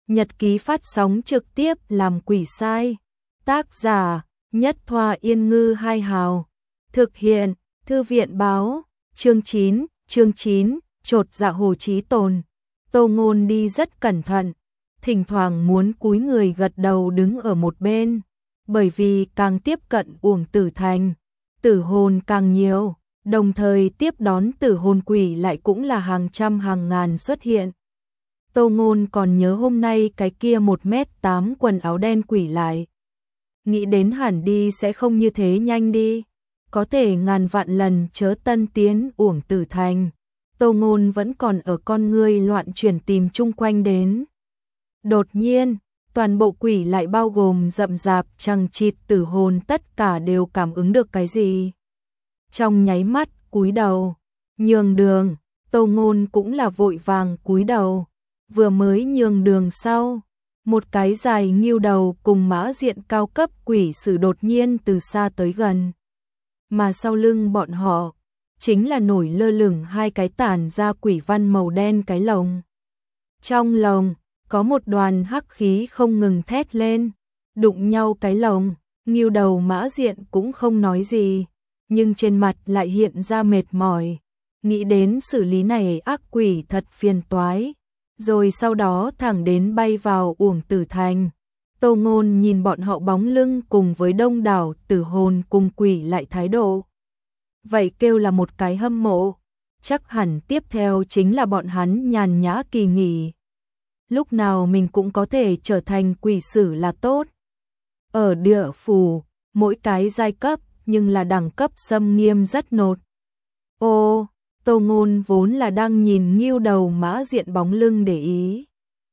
Nhật ký phát sóng trực tiếp làm quỷ sai. Tác giả Nhất Thoa Yên Ngư Hai Hào. Thực hiện Thư viện báo. Chương 9, chột dạ Hồ Chí Tồn. Tô Ngôn đi rất cẩn thận, thỉnh thoảng muốn cúi người gật đầu đứng ở một bên, bởi vì càng tiếp cận Uổng Tử Thành, tử hồn càng nhiều, đồng thời tiếp đón tử hồn quỷ lại cũng là hàng trăm hàng ngàn xuất hiện. Tô Ngôn còn nhớ hôm nay cái kia 1m8 quần áo đen quỷ lại. Nghĩ đến hẳn đi sẽ không như thế nhanh đi, có thể ngàn vạn lần chớ tân tiến Uổng Tử Thành. Tô Ngôn vẫn còn ở con ngươi loạn chuyển tìm chung quanh đến. Đột nhiên, toàn bộ quỷ lại bao gồm rậm rạp chằng chịt tử hồn tất cả đều cảm ứng được cái gì. Trong nháy mắt cúi đầu, nhường đường, Tô Ngôn cũng là vội vàng cúi đầu. Vừa mới nhường đường sau, một cái dài nghiêu đầu cùng mã diện cao cấp quỷ sử đột nhiên từ xa tới gần. Mà sau lưng bọn họ, chính là nổi lơ lửng hai cái tản ra quỷ văn màu đen cái lồng. Trong lồng, có một đoàn hắc khí không ngừng thét lên, đụng nhau cái lồng, nghiêu đầu mã diện cũng không nói gì, nhưng trên mặt lại hiện ra mệt mỏi, nghĩ đến xử lý này ác quỷ thật phiền toái, rồi sau đó thẳng đến bay vào Uổng Tử Thành. Tô Ngôn nhìn bọn họ bóng lưng cùng với đông đảo tử hồn cùng quỷ lại thái độ. Vậy kêu là một cái hâm mộ, chắc hẳn tiếp theo chính là bọn hắn nhàn nhã kỳ nghỉ. Lúc nào mình cũng có thể trở thành quỷ sử là tốt. Ở địa phủ, mỗi cái giai cấp nhưng là đẳng cấp xâm nghiêm rất nột. Ô, Tô Ngôn vốn là đang nhìn nghiêu đầu mã diện bóng lưng để ý.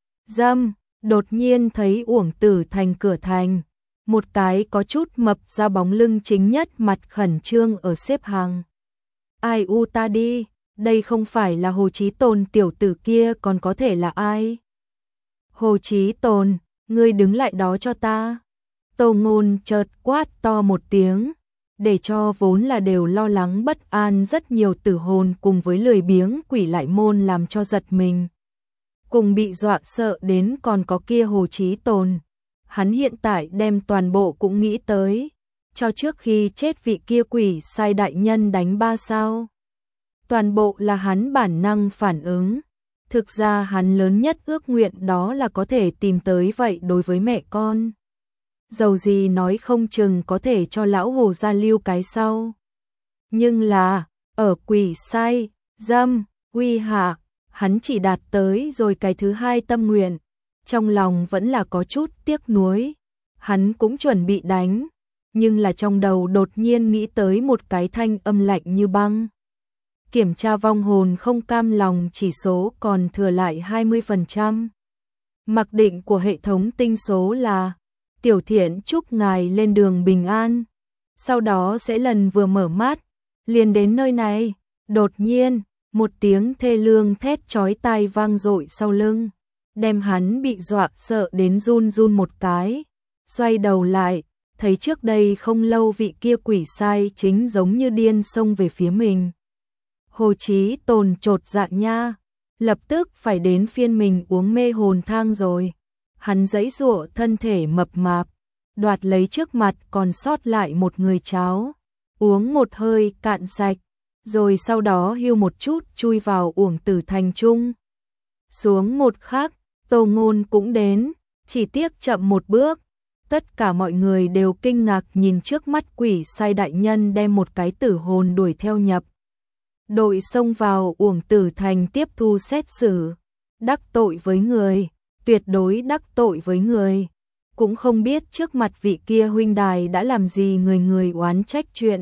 Đột nhiên thấy Uổng Tử Thành cửa thành, một cái có chút mập ra bóng lưng chính nhất mặt khẩn trương ở xếp hàng. Ai u ta đi, đây không phải là Hồ Chí Tồn tiểu tử kia còn có thể là ai? Hồ Chí Tồn, ngươi đứng lại đó cho ta. Tô Ngôn chợt quát to một tiếng, để cho vốn là đều lo lắng bất an rất nhiều tử hồn cùng với lười biếng quỷ lại môn làm cho giật mình. Cùng bị dọa sợ đến còn có kia Hồ Chí Tồn. Hắn hiện tại đem toàn bộ cũng nghĩ tới, cho trước khi chết vị kia quỷ sai đại nhân đánh 3 sao. Toàn bộ là hắn bản năng phản ứng. Thực ra hắn lớn nhất ước nguyện đó là có thể tìm tới vậy đối với mẹ con. Dầu gì nói không chừng có thể cho lão Hồ gia lưu cái sau. Nhưng là, ở quỷ sai, uy hạ, hắn chỉ đạt tới rồi cái thứ hai tâm nguyện. Trong lòng vẫn là có chút tiếc nuối. Hắn cũng chuẩn bị đánh, nhưng là trong đầu đột nhiên nghĩ tới một cái thanh âm lạnh như băng. Kiểm tra vong hồn không cam lòng chỉ số còn thừa lại 20%. Mặc định của hệ thống tinh số là Tiểu Thiện chúc ngài lên đường bình an. Sau đó sẽ lần vừa mở mắt, liền đến nơi này, đột nhiên, một tiếng thê lương thét chói tai vang dội sau lưng, đem hắn bị dọa sợ đến run run một cái. Xoay đầu lại, thấy trước đây không lâu vị kia quỷ sai chính giống như điên xông về phía mình. Hồ Chí Tồn chột dạ nha, lập tức phải đến phiên mình uống mê hồn thang rồi. Hắn giãy giụa thân thể mập mạp, đoạt lấy trước mặt còn sót lại một người cháo, uống một hơi cạn sạch, rồi sau đó hưu một chút chui vào Uổng Tử Thành trung. Xuống một khắc, Tô Ngôn cũng đến, chỉ tiếc chậm một bước. Tất cả mọi người đều kinh ngạc nhìn trước mắt quỷ sai đại nhân đem một cái tử hồn đuổi theo nhập đội xông vào Uổng Tử Thành tiếp thu xét xử. Đắc tội với người, tuyệt đối đắc tội với người. Cũng không biết trước mặt vị kia huynh đài đã làm gì người oán trách chuyện.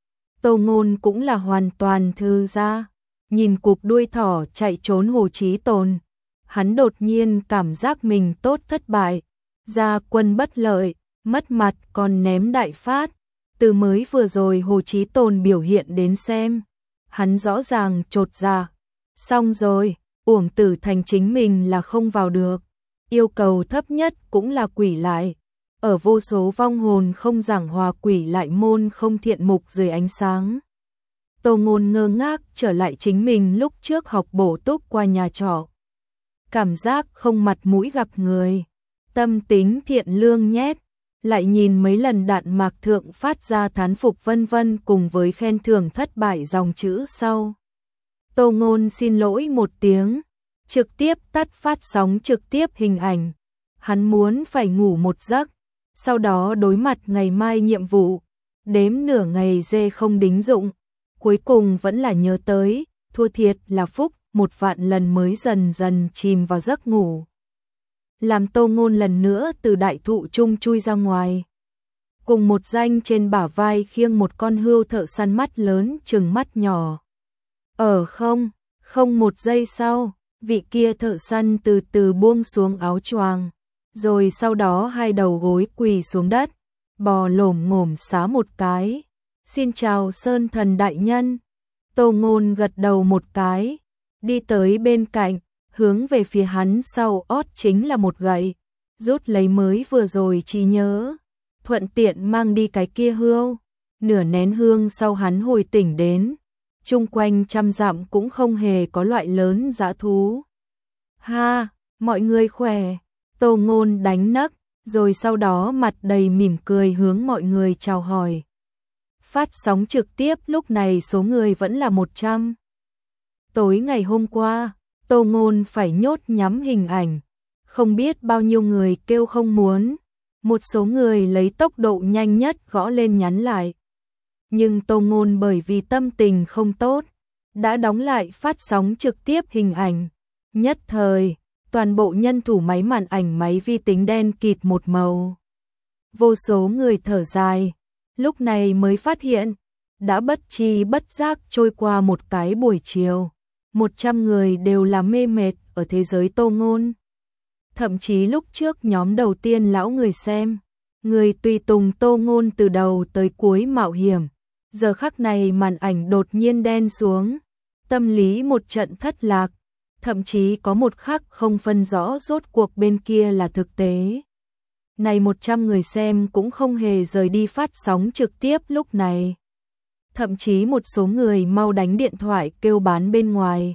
Tô Ngôn cũng là hoàn toàn thư ra, nhìn cục đuôi thỏ chạy trốn Hồ Chí Tồn. Hắn đột nhiên cảm giác mình tốt thất bại, ra quân bất lợi, mất mặt còn ném đại phát. Từ mới vừa rồi Hồ Chí Tồn biểu hiện đến xem, hắn rõ ràng chột dạ. Xong rồi, Uổng Tử Thành chính mình là không vào được. Yêu cầu thấp nhất cũng là quỷ lại. Ở vô số vong hồn không giảng hòa quỷ lại môn không thiện mục dưới ánh sáng. Tô Ngôn ngơ ngác trở lại chính mình lúc trước học bổ túc qua nhà trọ. cảm giác không mặt mũi gặp người. Tâm tính thiện lương nhét, lại nhìn mấy lần Đạn Mạc Thượng phát ra thán phục vân vân cùng với khen thưởng thất bại dòng chữ sau. Tô Ngôn xin lỗi một tiếng, trực tiếp tắt phát sóng trực tiếp hình ảnh. Hắn muốn phải ngủ một giấc, sau đó đối mặt ngày mai nhiệm vụ. Đếm nửa ngày dê không đính dụng, cuối cùng vẫn là nhớ tới, thua thiệt là phúc, 1.000.000 lần mới dần dần chìm vào giấc ngủ. Làm Tô Ngôn lần nữa từ đại thụ chung chui ra ngoài. Cùng một danh trên bả vai khiêng một con hươu thợ săn mắt lớn trừng mắt nhỏ. Không một giây sau, vị kia thợ săn từ từ buông xuống áo choàng, rồi sau đó hai đầu gối quỳ xuống đất, bò lổm ngổm xá một cái. Xin chào Sơn Thần đại nhân. Tô Ngôn gật đầu một cái, đi tới bên cạnh, hướng về phía hắn sau ót chính là một gậy, rút lấy mới vừa rồi trí nhớ, thuận tiện mang đi cái kia hươu. Nửa nén hương sau hắn hồi tỉnh đến, chung quanh trăm dặm cũng không hề có loại lớn dã thú. Ha, mọi người khỏe. Tô Ngôn đánh nấc, rồi sau đó mặt đầy mỉm cười hướng mọi người chào hỏi. Phát sóng trực tiếp lúc này số người vẫn là 100. Tối ngày hôm qua, Tô Ngôn phải nhốt nhắm hình ảnh, không biết bao nhiêu người kêu không muốn. Một số người lấy tốc độ nhanh nhất gõ lên nhắn lại. Nhưng Tô Ngôn bởi vì tâm tình không tốt, đã đóng lại phát sóng trực tiếp hình ảnh. Nhất thời, toàn bộ nhân thủ máy màn ảnh máy vi tính đen kịt một màu. Vô số người thở dài, lúc này mới phát hiện, đã bất tri bất giác trôi qua một cái buổi chiều. 100 người đều là mê mệt ở thế giới Tô Ngôn. Thậm chí lúc trước nhóm đầu tiên lão người xem, người tùy tùng Tô Ngôn từ đầu tới cuối mạo hiểm. Giờ khắc này màn ảnh đột nhiên đen xuống, tâm lý một trận thất lạc, thậm chí có một khắc không phân rõ rốt cuộc bên kia là thực tế. Này 100 người xem cũng không hề rời đi phát sóng trực tiếp lúc này. Thậm chí một số người mau đánh điện thoại kêu bán bên ngoài.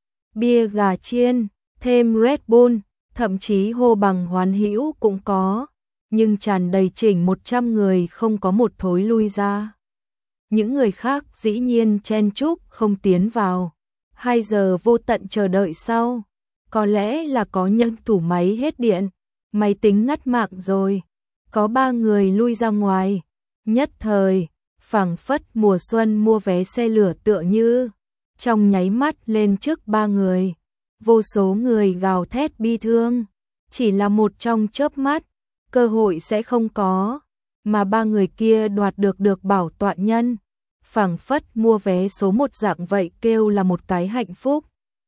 Bia gà chiên, thêm Red Bull, thậm chí hô bằng hoán hữu cũng có, nhưng tràn đầy chỉnh 100 người không có một thối lui ra. Những người khác dĩ nhiên chen chúc không tiến vào. 2 giờ vô tận chờ đợi sau, có lẽ là có nhân thủ máy hết điện, máy tính ngắt mạng rồi. Có 3 người lui ra ngoài, nhất thời, phảng phất mùa xuân mua vé xe lửa tựa như, trong nháy mắt lên trước 3 người. Vô số người gào thét bi thương, chỉ là một trong chớp mắt, cơ hội sẽ không có, mà 3 người kia đoạt được bảo tọa nhân. Phảng phất mua vé số 1 dạng vậy kêu là một cái hạnh phúc.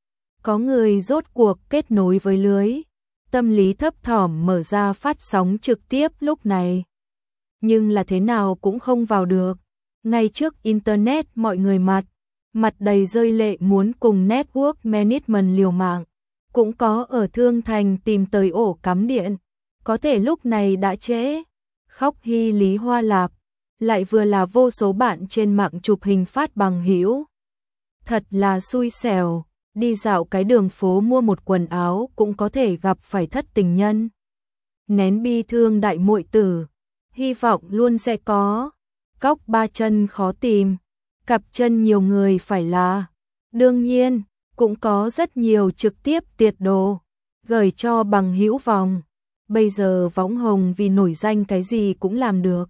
Có người rốt cuộc kết nối với lưới, tâm lý thấp thỏm mở ra phát sóng trực tiếp lúc này. Nhưng là thế nào cũng không vào được. Ngay trước Internet mọi người mặt đầy rơi lệ muốn cùng Network Management liều mạng. Cũng có ở Thương Thành tìm tới ổ cắm điện, có thể lúc này đã trễ. Khóc hy lý hoa lạp, lại vừa là vô số bạn trên mạng chụp hình phát bằng hữu. Thật là xui xẻo, đi dạo cái đường phố mua một quần áo cũng có thể gặp phải thất tình nhân. Nén bi thương đại muội tử, hy vọng luôn sẽ có. Cóc 3 chân khó tìm, cặp chân nhiều người phải là. Đương nhiên, cũng có rất nhiều trực tiếp tiệt đồ, gửi cho bằng hữu vòng. Bây giờ võng hồng vì nổi danh cái gì cũng làm được.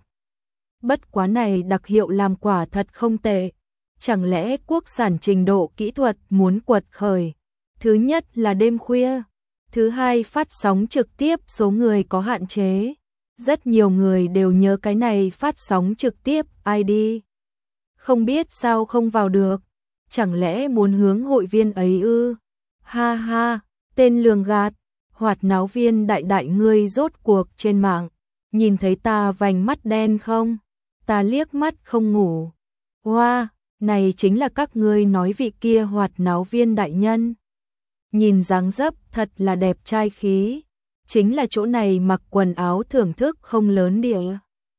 Bất quá này đặc hiệu làm quả thật không tệ. Chẳng lẽ quốc sản trình độ kỹ thuật muốn quật khởi? Thứ nhất là đêm khuya, thứ hai phát sóng trực tiếp số người có hạn chế. Rất nhiều người đều nhớ cái này phát sóng trực tiếp ID. Không biết sao không vào được, chẳng lẽ muốn hướng hội viên ấy ư? Ha ha, tên lường gạt, hoạt náo viên đại ngươi rốt cuộc trên mạng, nhìn thấy ta vành mắt đen không? Ta liếc mắt không ngủ. Wow, này chính là các ngươi nói vị kia hoạt náo viên đại nhân. Nhìn dáng dấp thật là đẹp trai khí. Chính là chỗ này mặc quần áo thưởng thức không lớn địa.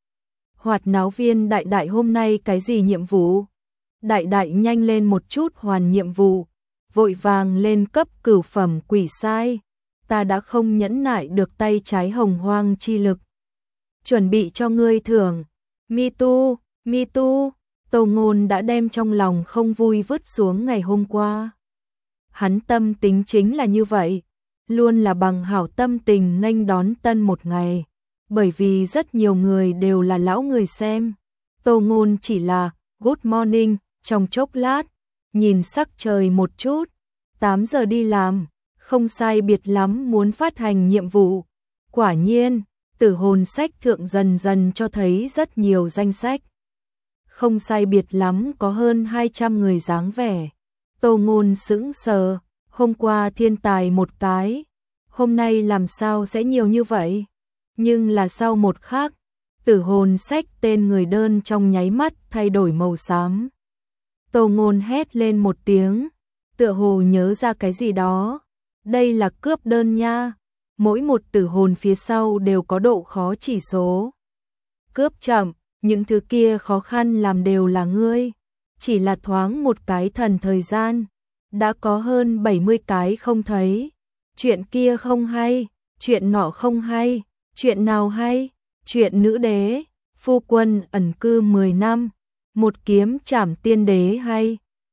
Hoạt náo viên đại hôm nay cái gì nhiệm vụ? Đại nhanh lên một chút hoàn nhiệm vụ. Vội vàng lên cấp cửu phẩm quỷ sai. ta đã không nhẫn nại được tay trái hồng hoang chi lực. Chuẩn bị cho ngươi thưởng. Mi tu, Tô Ngôn đã đem trong lòng không vui vứt xuống ngày hôm qua. Hắn tâm tính chính là như vậy, luôn là bằng hảo tâm tình nghênh đón tân một ngày, bởi vì rất nhiều người đều là lão người xem. Tô Ngôn chỉ là good morning trong chốc lát, nhìn sắc trời một chút, 8 giờ đi làm, không sai biệt lắm muốn phát hành nhiệm vụ. Quả nhiên, Tử hồn sách thượng dần dần cho thấy rất nhiều danh sách. Không sai biệt lắm có hơn 200 người dáng vẻ. Tô Ngôn sững sờ, hôm qua thiên tài một cái, hôm nay làm sao sẽ nhiều như vậy? Nhưng là sau một khắc, Tử hồn sách tên người đơn trong nháy mắt thay đổi màu xám. Tô Ngôn hét lên một tiếng, tựa hồ nhớ ra cái gì đó. Đây là cướp đơn nha. Mỗi một tử hồn phía sau đều có độ khó chỉ số. Cướp chậm, những thứ kia khó khăn làm đều là ngươi. Chỉ là thoáng một cái thần thời gian, đã có hơn 70 cái không thấy. Chuyện kia không hay, chuyện nọ không hay, chuyện nào hay? Chuyện nữ đế, phu quân ẩn cư 10 năm, một kiếm trảm tiên đế hay?